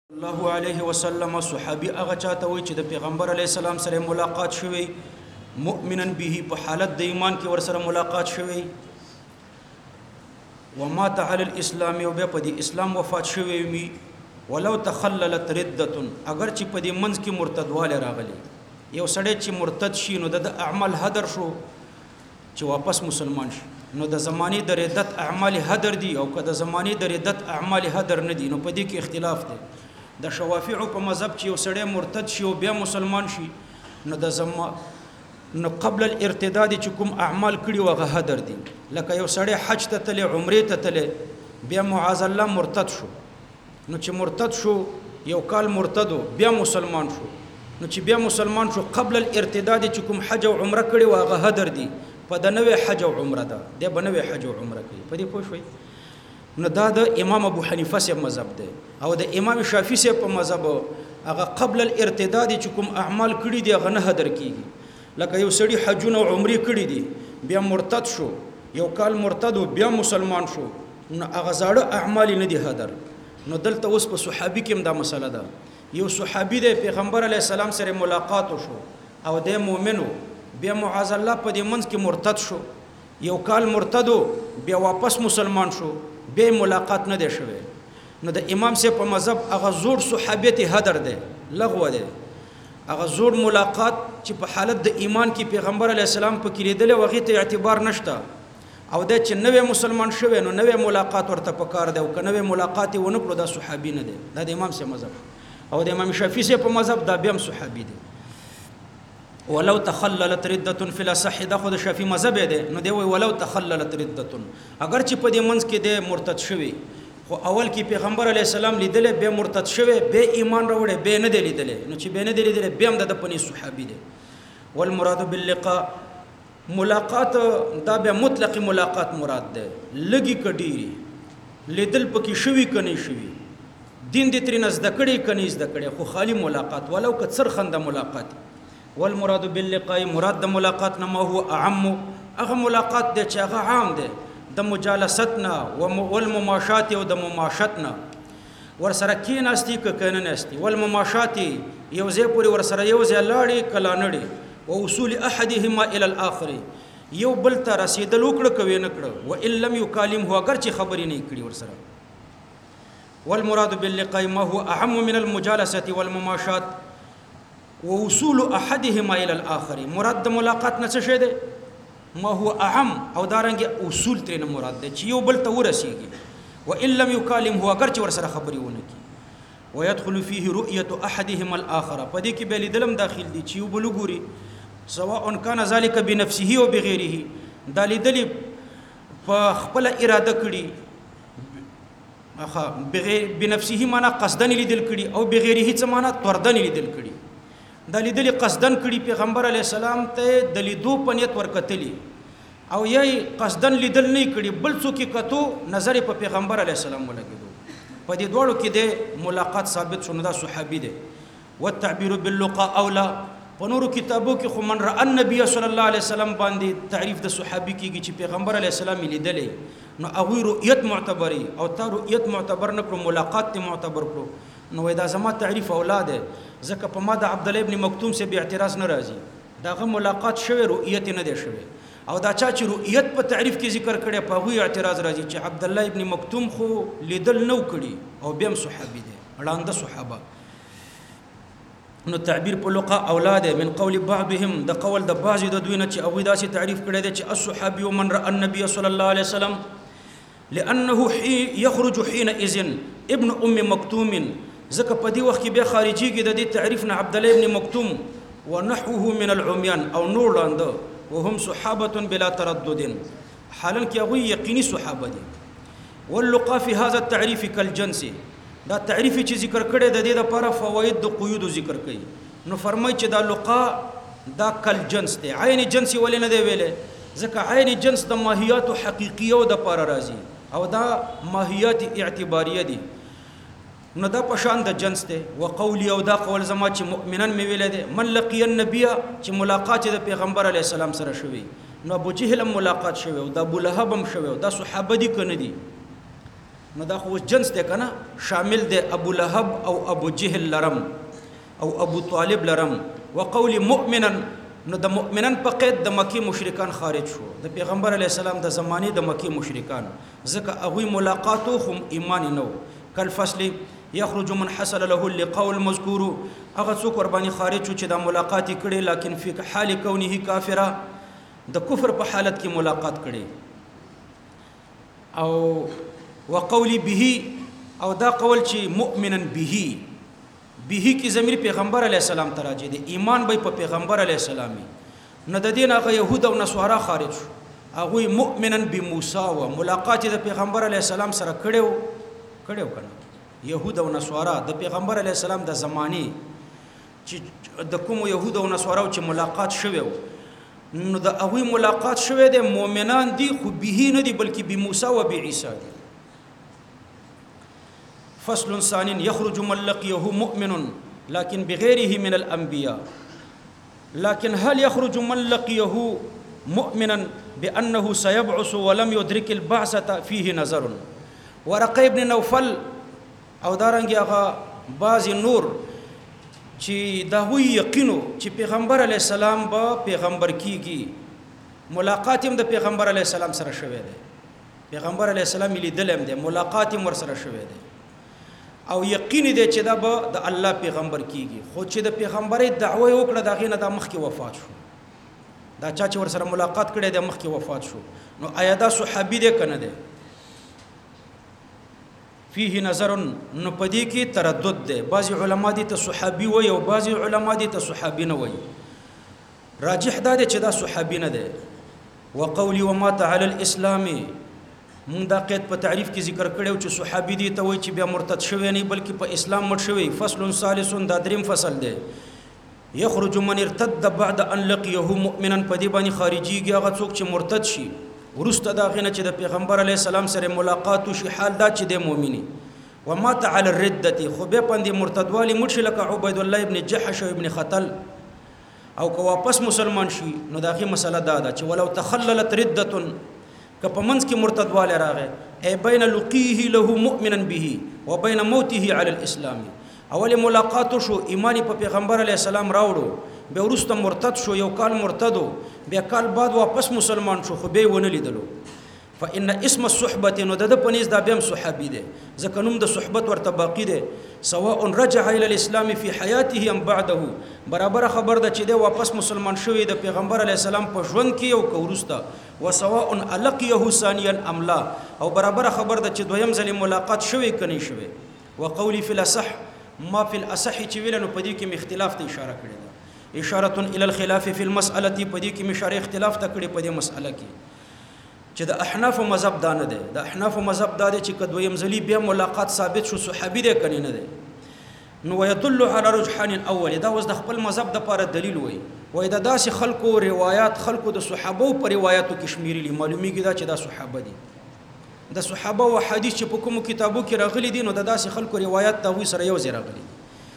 الله علیه وسلم صحابي هغه چاته وي چې د پیغمبر علی السلام سره ملاقات شوی مؤمنن به په حالت د ایمان کې ور سره ملاقات شوی ومات على الاسلام او به په د اسلام وفات شوی وي ولو تخللت رده اگر چې په د منځ کې مرتدواله راغلی یو سړی چې مرتد شي نو د اعمال هدر شو چې واپس مسلمان شي نو د زماني د ردت اعمال هدر دي او که د زماني د ردت اعمال هدر نه دي نو په دې کې اختلاف دی د شوافیعو په مذهب چې یو سړی مرتد شي او بیا مسلمان شي نو نو قبل الارتداد چې کوم اعمال کړي وغه هدر دي لکه یو سړی حج ته تله عمره ته تله بیا معاذ الله مرتد شو نو چې مرتد شو یو کال مرتدو بیا مسلمان شو نو چې بیا مسلمان شو قبل الارتداد چې کوم حج او عمره کړي وغه هدر دي په د نوې حج او عمره ده د بنوې حج او عمره کوي په دې پوه شوي نو دا د امام ابو حنیفه سي مذهب ده او د امام شافعي سي په مذهب هغه قبل الارتداد چې کوم اعمال کړي دي هغه نه هدر کیږي لکه یو سړی حجونه او عمره کړي دي بیا مرتد شو یو کال مرتد بیا مسلمان شو نو هغه زاړه اعمال نه دي هدر نو دلته اوس په صحابي کې دا مسله ده یو صحابي د پیغمبر علی السلام سره ملاقات شو او د مؤمنو بیا معاذ الله په دې منځ کې مرتد شو یو کال مرتد بیا واپس مسلمان شو به ملاقات نه دی شوی نو د امام سے په مذهب هغه زور صحابیت هدر دی لغوه دی هغه زور ملاقات چې په حالت د ایمان کې پیغمبر علی السلام په کې لیدل وغه ته اعتبار نشته او د چې نوې مسلمان شوی نو نوې ملاقات ورته پکار دی او که نوې ملاقات ونه کړو دا صحابي نه دی دا د امام سے مذهب او د امام شافعي سے په مذهب دا بیا صحابي دی ولو تخللت رده في الاصح دا خود شافعي مذهب دی نو دی ولو تخللت رده اگر چې په دې منځ کې د مرتد شوی خو اول کې پیغمبر علی السلام لیدل به مرتد شوی به ایمان راوړي به نه دی لیدل نو چې به نه دی لیدل به هم د پني صحابي دی والمراد باللقاء ملاقات دا به مطلق ملاقات مراد ده لګي کډيري لیدل پکې شوی کني شوی دین دې ترنه زده کړي کني زده کړي خو خالی ملاقات ولو که څرخنده ملاقات والمراد باللقاء مراد د ملاقات نه هو اعم هغه ملاقات د چې هغه عام ده د مجالستنا والمماشات او د مماشتنا ور سره کیناستی ک کنه نستی والمماشات یو ځای پوری ور سره یو ځای لاړی کلانړي او اصول احدهما الى الاخر یو بل ته رسیدل وکړه کوي نه کړه و ان لم يكلمه اگر چې خبرې نه کړي ور سره والمراد باللقاء ما هو اهم من المجالسه والمماشات ووصول احدهما الى الاخر مراد د ملاقات نه څه شه ده ما هو اهم او دارنګ اصول ترنه مراد ده چې یو بل ته ورسیږي وان لم يكلم هو اگر چې ور سره خبري ونه کی ويدخل فيه رؤيه احدهما الاخر پدې کې به لیدلم داخل دي چې یو بل ګوري سواء كان ذلك بنفسه او بغيره دا لیدل په خپل اراده کړي اخا بغیر بنفسه معنا قصدن لیدل کړي او بغیره څه معنا توردن لیدل کړي د لیدل قصدن کړي پیغمبر علی السلام ته د لیدو پنیت ورکتلی او یې قصدن لیدل نه کړي بل څوک کتو نظر په پیغمبر علی السلام ولګیدو په دې دوړو کې د ملاقات ثابت شونه دا صحابي دی والتعبير باللقاء اولا په نورو کتابو کې خو من را النبي صلی الله علیه وسلم باندې تعریف د صحابي کېږي چې پیغمبر علی السلام لیدلې نو هغه رؤیت معتبري او تا رؤیت معتبر نکړو ملاقات ته معتبر کړو نو دا زما تعریف اولاد ځکه په ما د عبد الله ابن مکتوم سے به اعتراض ناراضي داغه ملاقات شوه رؤیت نه دی شوه او دا چا چې رؤیت په تعریف کې ذکر کړي په هغه اعتراض راځي چې عبد الله ابن مکتوم خو لیدل نو کړي او بهم صحابي دي وړاندې صحابه نو تعبیر په لقاء اولاد من قول بعضهم د قول د بعض د دوی نه چې او داسې تعریف کړي دي چې الصحابي ومن را النبي صلى الله عليه وسلم لانه يخرج حينئذ ابن ام مکتوم ځکه په دې وخت کې به خارجيږي د دې تعریف نه عبد الله ابن مکتوم ونحوه من العميان او نور لاندې وهم صحابه بلا تردد حالا کې هغه یقیني صحابه دي واللقاء في هذا التعريف كالجنس دا تعریف چې ذکر کړي د دې لپاره فواید د قیود ذکر کړي نو فرمایي چې دا لقاء دا کالجنس دی عین جنس ولې نه دی ویلې ځکه عین جنس د ماهیات حقیقیه او د لپاره راځي او دا ماهیات اعتباریه دي نو دا پشان د جنس ته وقولی او دا قول زما چې مؤمنان می ویل دي من لقي النبي چې ملاقات د پیغمبر علی السلام سره شوی نو ابو جهل ملاقات شوی او دا ابو لهب هم شوی دا صحابه دي کنه دي نو دا خو جنس دی کنه شامل دی ابو لهب او ابو جهل لرم او ابو طالب لرم وقول مؤمنا نو د مؤمنان په قید د مکی مشرکان خارج شو د پیغمبر علی السلام د زمانه د مکی مشرکان ځکه هغه ملاقاتو هم ایمان نو کل فصل یخرج من حصل له اللقاء المذکور هغه څوک ور باندې خارج شو چې د ملاقات کړي لکن فی حال کونه کافرا د کفر په حالت کې ملاقات کړي او وقول به او دا قول چې مؤمنا به کی ضمیر پیغمبر علی السلام تراجه دي ایمان به په پیغمبر علی السلام نه د دین هغه يهود او نصارا خارج شو هغه مؤمنا بموسی او ملاقات د پیغمبر علی السلام سره کړو کنه يهود او نصارا د پیغمبر علی السلام د زماني چې د کوم يهود او نصارا چې ملاقات شوه نو د هغه ملاقات شوه د مؤمنان دي خو به نه دي بلکې بموسی او بعیسی دي فصل ثانٍ يخرج من لقيه مؤمن لكن بغيره من الأنبياء لكن هل يخرج من لقيه مؤمنا بأنه سيبعث ولم يدرك البعثة فيه نظر ورقه ابن نوفل او دارنګي هغه بعض نور چې دا وی یقینو چې پیغمبر علی السلام به پیغمبر کیږي ملاقات هم د پیغمبر علی السلام سره شوه دی پیغمبر علی السلام لیدل هم دی ملاقات هم ور سره شوه دی او یقین دی چې دا به د الله پیغمبر کیږي خو چې د پیغمبري دعوه وکړه دا غینه د مخ کې وفات شو دا چا چې ور سره ملاقات کړي د مخ کې وفات شو نو آیا دا صحابي دی کنه دی فيه نظر نو پدې کې تردد دی بعض علما دي ته صحابي وي او بعض علما دي ته صحابي نه وي راجح دا دی چې دا صحابي نه دی وقولي ومات على الاسلام من دا قید په تعریف کې ذکر کړو چې صحابي دي ته وي چې بیا مرتد شوی نه بلکې په اسلام مړ شوی فصل ثالث دا دریم فصل دی يخرج من ارتد بعد ان لقيه مؤمنا پدې باندې خارجيږي هغه څوک چې مرتد شي ورسته دا غنه چې د پیغمبر علی السلام سره ملاقات شي حال دا چې د مؤمنی ومات على الرده خو به پندې مرتدوالی مرشي لکه عبید الله ابن جحش او ابن خطل او که واپس مسلمان شي نو داغه مسله دا ده چې ولو تخللت رده که په منځ کې مرتدواله راغی ای بین لقیه له مؤمنا به وبین موته على الاسلام اول ملاقات شو ایمانی په پیغمبر علی السلام راوړو به ورسته مرتد شو یو کال مرتدو بیا کال بعد واپس مسلمان شو خو به ونه لیدلو فإن اسم الصحبة نو د پنيز دا بهم صحابي دي ځکه نوم د صحبت ورته باقی دي سواء رجع الى الاسلام في حياته ام بعده برابر خبر ده چې دی واپس مسلمان شوی د پیغمبر علی السلام په ژوند کې او کورستا وسواء القيه ثانيا ام لا او برابر خبر ده چې دویم ځل ملاقات شوی کني شوی وقولي في الاصح ما في الاصح چې ویلنو په دې کې اختلاف ته اشاره کړی ده اشاره الى الخلاف في المساله په دې کې مشاره اختلاف ته کړی په دې مسأله کې چې د احناف مذهب دا نه دی د احناف مذهب دا دی چې کدویم ځلی بیا ملاقات ثابت شو صحابي دی کني نه دی نو يدل على رجحان اول دا اوس د خپل مذهب د لپاره دلیل وای دا داسې خلکو روایت خلکو د صحابه په روایتو کې شمیرلي معلومیږي دا چې دا صحابه دي د صحابه او حدیث چې په کوم کتابو کې راغلي دي نو د داسې خلکو روایت ته وې سره یو ځای راغلي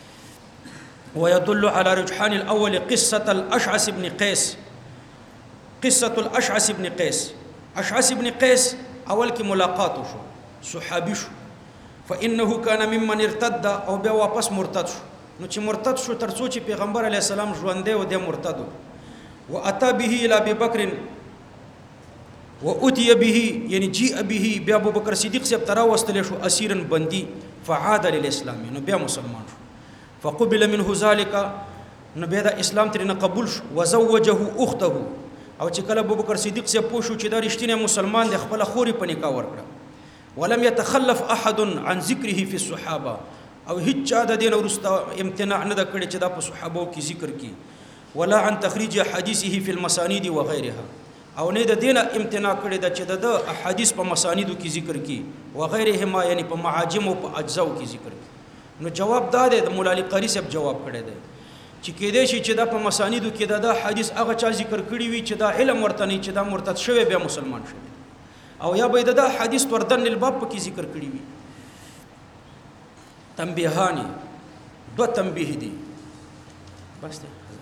ويدل على رجحان الاول قصه الاشعث بن قيس قصه الاشعث بن قيس اشعث ابن قيس اول کی ملاقات شو صحابي شو فانه كان ممن ارتد او بیا واپس مرتد شو نو چې مرتد شو تر څو چې پیغمبر علی السلام ژوند دی او د مرتد واتى به الى ابي بکر واتي به یعنی جاء به بیا ابو بکر صدیق سے ترا واستل شو اسیرن بندي فعاد للاسلام نو بیا مسلمان شو فقبل منه ذلك نو بیا د اسلام ترنه قبول شو وزوجه اخته او چې کله ابوبکر صدیق سے پوښو چې دا رښتینی مسلمان د خپل خوري په نکاح ورکړه ولم يتخلف احد عن ذکره في الصحابه او هیڅ چا د دین ورسته امتناع نه کړي چې دا په صحابه کې ذکر کی ولا عن تخريج حديثه في المسانيد وغيرها او نه د دین امتناع کړي چې د احادیث په مسانیدو کې ذکر کی وغيرهما یعنی په معاجم او په اجزاء کې ذکر کی نو جواب دا دی د مولا علی قاری صاحب جواب کړی دی چې کېدې شي چې دا په مسانیدو کې دا حدیث هغه چا ذکر کړی وي چې دا علم ورته نه چې دا مرتد شوی بیا مسلمان شوی او یا به دا حدیث وردن الباب کې ذکر کړی وي تنبیهانی دو تنبیه دي بس